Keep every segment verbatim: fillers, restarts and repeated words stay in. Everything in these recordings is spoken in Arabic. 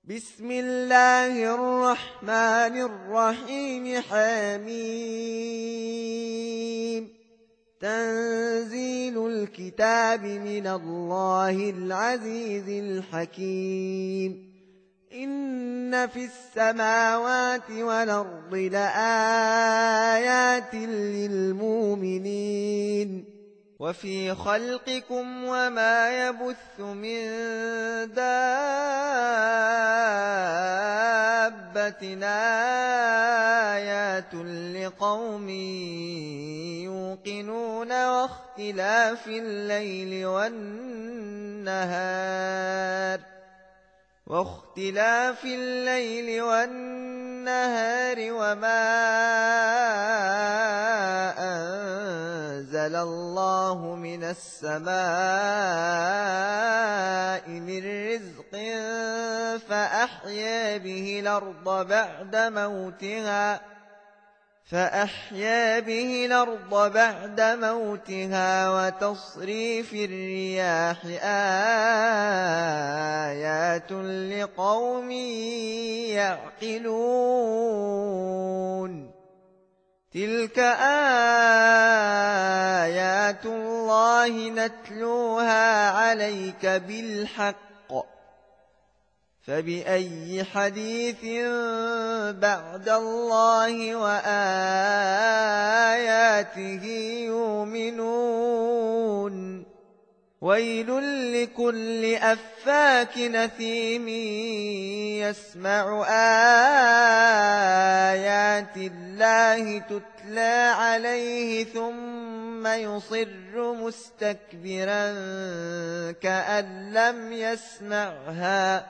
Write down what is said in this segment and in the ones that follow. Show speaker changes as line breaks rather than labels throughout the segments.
بسم الله الرحمن الرحيم. حميم. تنزيل الكتاب من الله العزيز الحكيم. إن في السماوات والأرض لآيات للمؤمنين وفي خلقكم وما يبث من دابة آيات لقوم يوقنون واختلاف الليل والنهار واختلاف الليل والنهار وما أنزل الله من السماء من رزق فأحيا به الأرض بعد موتها فأحيا به الأرض بعد موتها وتصريف الرياح آيات لقوم يعقلون. تلك آيات الله نتلوها عليك بالحق فبأي حديث بعد الله وآياته يؤمنون. ويل لكل أفاك أثيم يسمع آيات الله تتلى عليه ثم يصر مستكبرا كأن لم يسمعها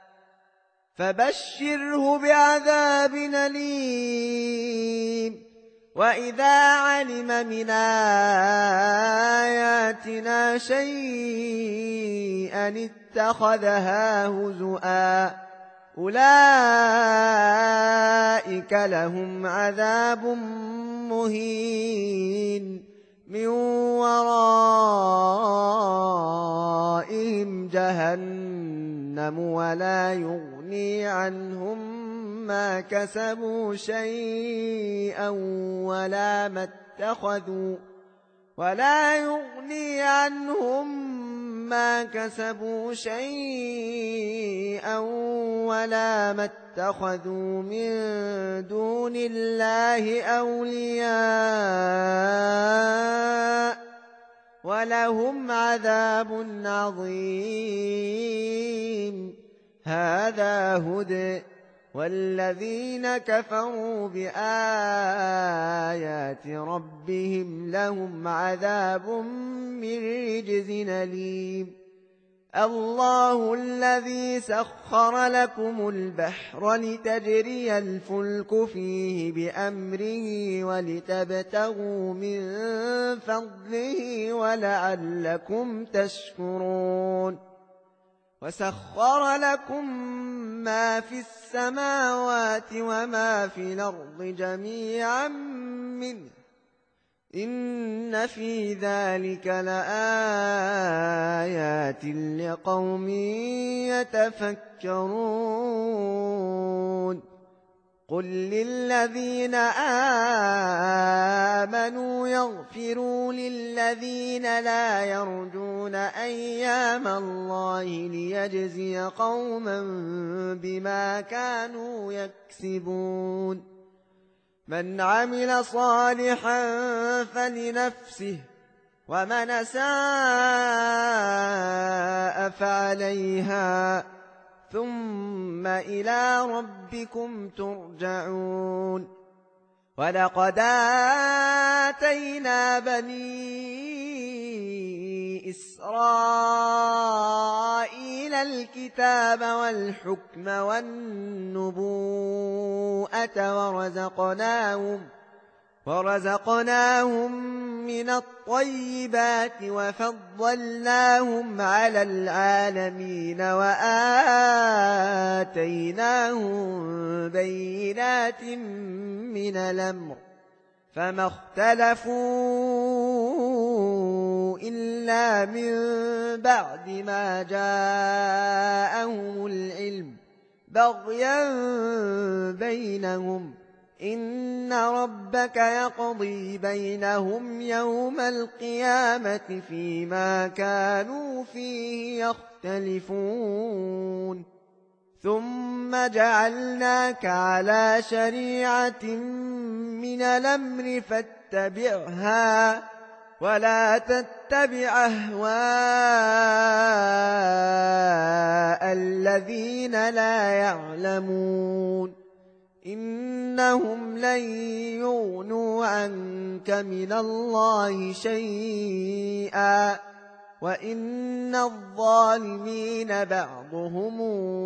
فبشره بعذاب أليم. وإذا علم من آياتنا شيئا اتخذها هزؤا أولئك لهم عذاب مهين من ورائهم جهنم ولا يغني عنهم ما كسبوا شيئا ولا ما اتخذوا ولا يغني عنهم ما كسبوا شيئا ولا ما اتخذوا من دون الله أولياء ولهم عذاب عظيم. هذا هدى والذين كفروا بآيات ربهم لهم عذاب من رجز أليم. الله الذي سخر لكم البحر لتجري الفلك فيه بأمره ولتبتغوا من فضله ولعلكم تشكرون. وسخر لكم ما في السماوات وما في الأرض جميعا منه إن في ذلك لآيات لقوم يتفكرون. قل للذين آمنوا يغفروا للذين لا يرجون أيام الله ليجزي قوما بما كانوا يكسبون. من عمل صالحا فلنفسه ومن أساء فعليها ثم إلى ربكم ترجعون. ولقد آتينا بني إسرائيل الكتاب والحكم والنبوءة ورزقناهم ورزقناهم من الطيبات وفضلناهم على العالمين وآتيناهم بينات من الأمر فما اختلفوا إلا من بعد ما جاءهم العلم بغيا بينهم إن ربك يقضي بينهم يوم القيامة فيما كانوا فيه يختلفون ثم جعلناك على شريعة من الأمر فاتبعها ولا تتبع أهواء الذين لا يعلمون إنهم لن يغنوا عنك من الله شيئا وإن الظالمين بعضهم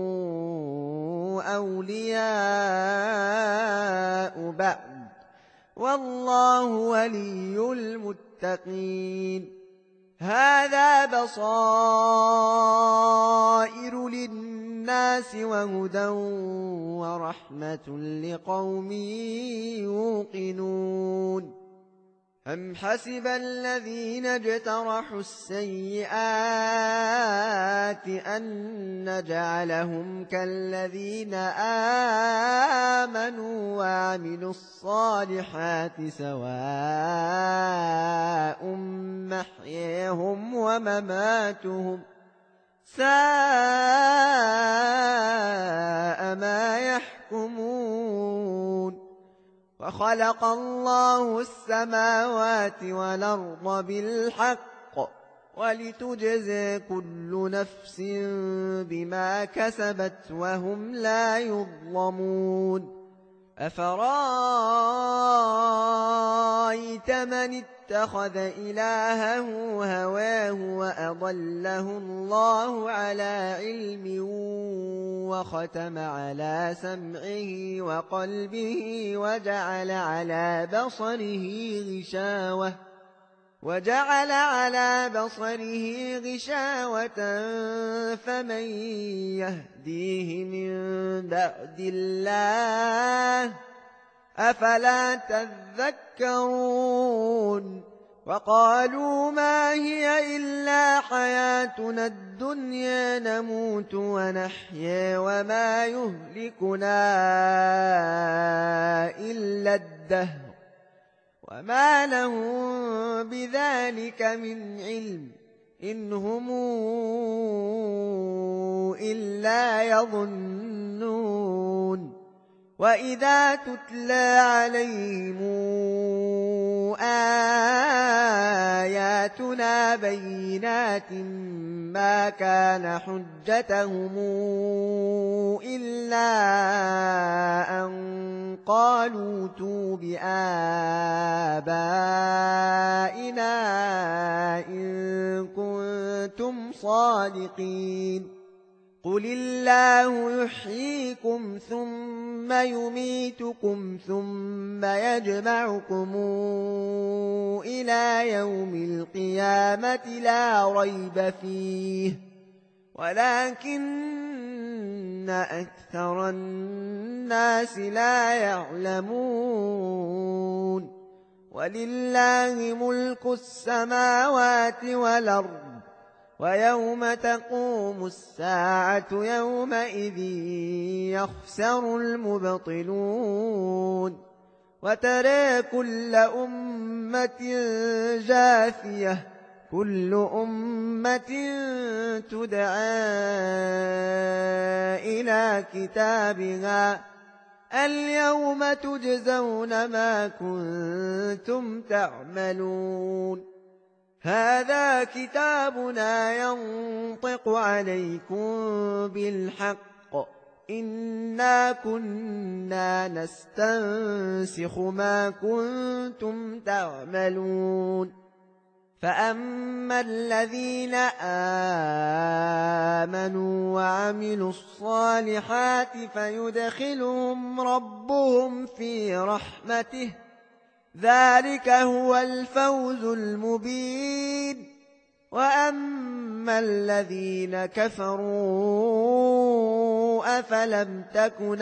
أولياء بعض والله ولي المتقين هذا بصائر للناس وهدى ورحمة لقوم يوقنون أم حسب الذين اجترحوا السيئات أن نجعلهم كالذين آمنوا وعملوا الصالحات سواء محياهم ومماتهم ساء ما يحكمون وخلق الله السماوات والأرض بالحق ولتجزي كل نفس بما كسبت وهم لا يظلمون أفرأيت من اتخذ إلهه هواه وأضله الله على علم وختم على سمعه وقلبه وجعل على بصره غشاوة وجعل على بصره غشاوة فمن يهديه من بعد الله أفلا تذكرون وقالوا ما هي إلا حياتنا الدنيا نموت ونحيا وما يهلكنا إلا الدهر وما لهم بذلك من علم إن هم إلا يظنون وإذا تتلى عليهم آياتنا بينات ما كان حجتهم إلا أن قالوا ائتوا بآبائنا إن كنتم صادقين قل الله يحييكم ثم يميتكم ثم يجمعكم إلى يوم القيامة لا ريب فيه ولكن أكثر الناس لا يعلمون ولله ملك السماوات والأرض ويوم تقوم الساعة يومئذ يخسر المبطلون وترى كل أمة جاثية كل أمة تدعى إلى كتابها اليوم تجزون ما كنتم تعملون هذا كتابنا ينطق عليكم بالحق إنا كنا نستنسخ ما كنتم تعملون فأما الذين آمنوا وعملوا الصالحات فيدخلهم ربهم في رحمته ذلك هو الفوز المبين وأما الذين كفروا أفلم تكن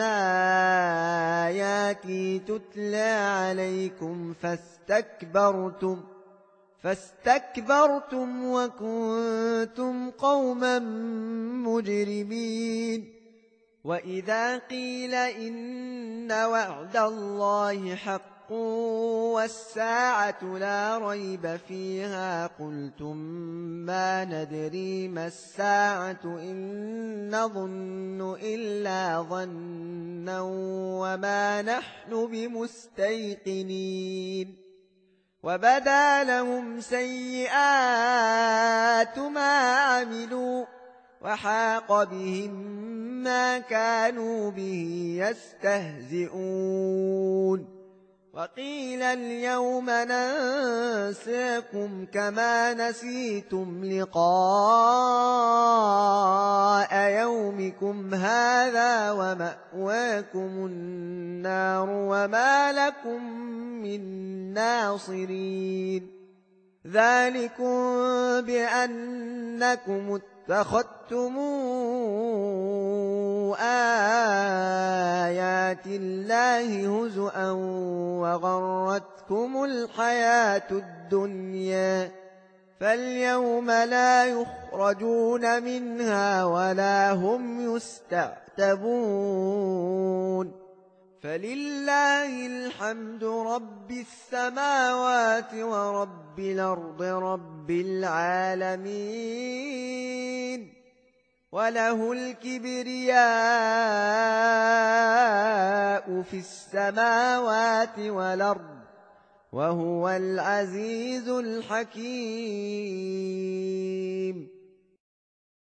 آياتي تتلى عليكم فاستكبرتم فاستكبرتم وكنتم قوما مجرمين وإذا قيل إن وعد الله حق والساعة لا ريب فيها قلتم ما ندري ما الساعة إن نظن إلا ظنا وما نحن بمستيقنين وبدا لهم سيئات ما عملوا وحاق بهم ما كانوا به يستهزئون وقيل اليوم ننساكم كما نسيتم لقاء يومكم هذا ومأواكم النار وما لكم من ناصرين ذلكم بأنكم اتخذتم آيات الله هزؤا وغرتكم الحياة الدنيا فاليوم لا يخرجون منها ولا هم يستعتبون فلله الحمد رب السماوات ورب الأرض رب العالمين وله الكبرياء في السماوات والأرض وهو العزيز الحكيم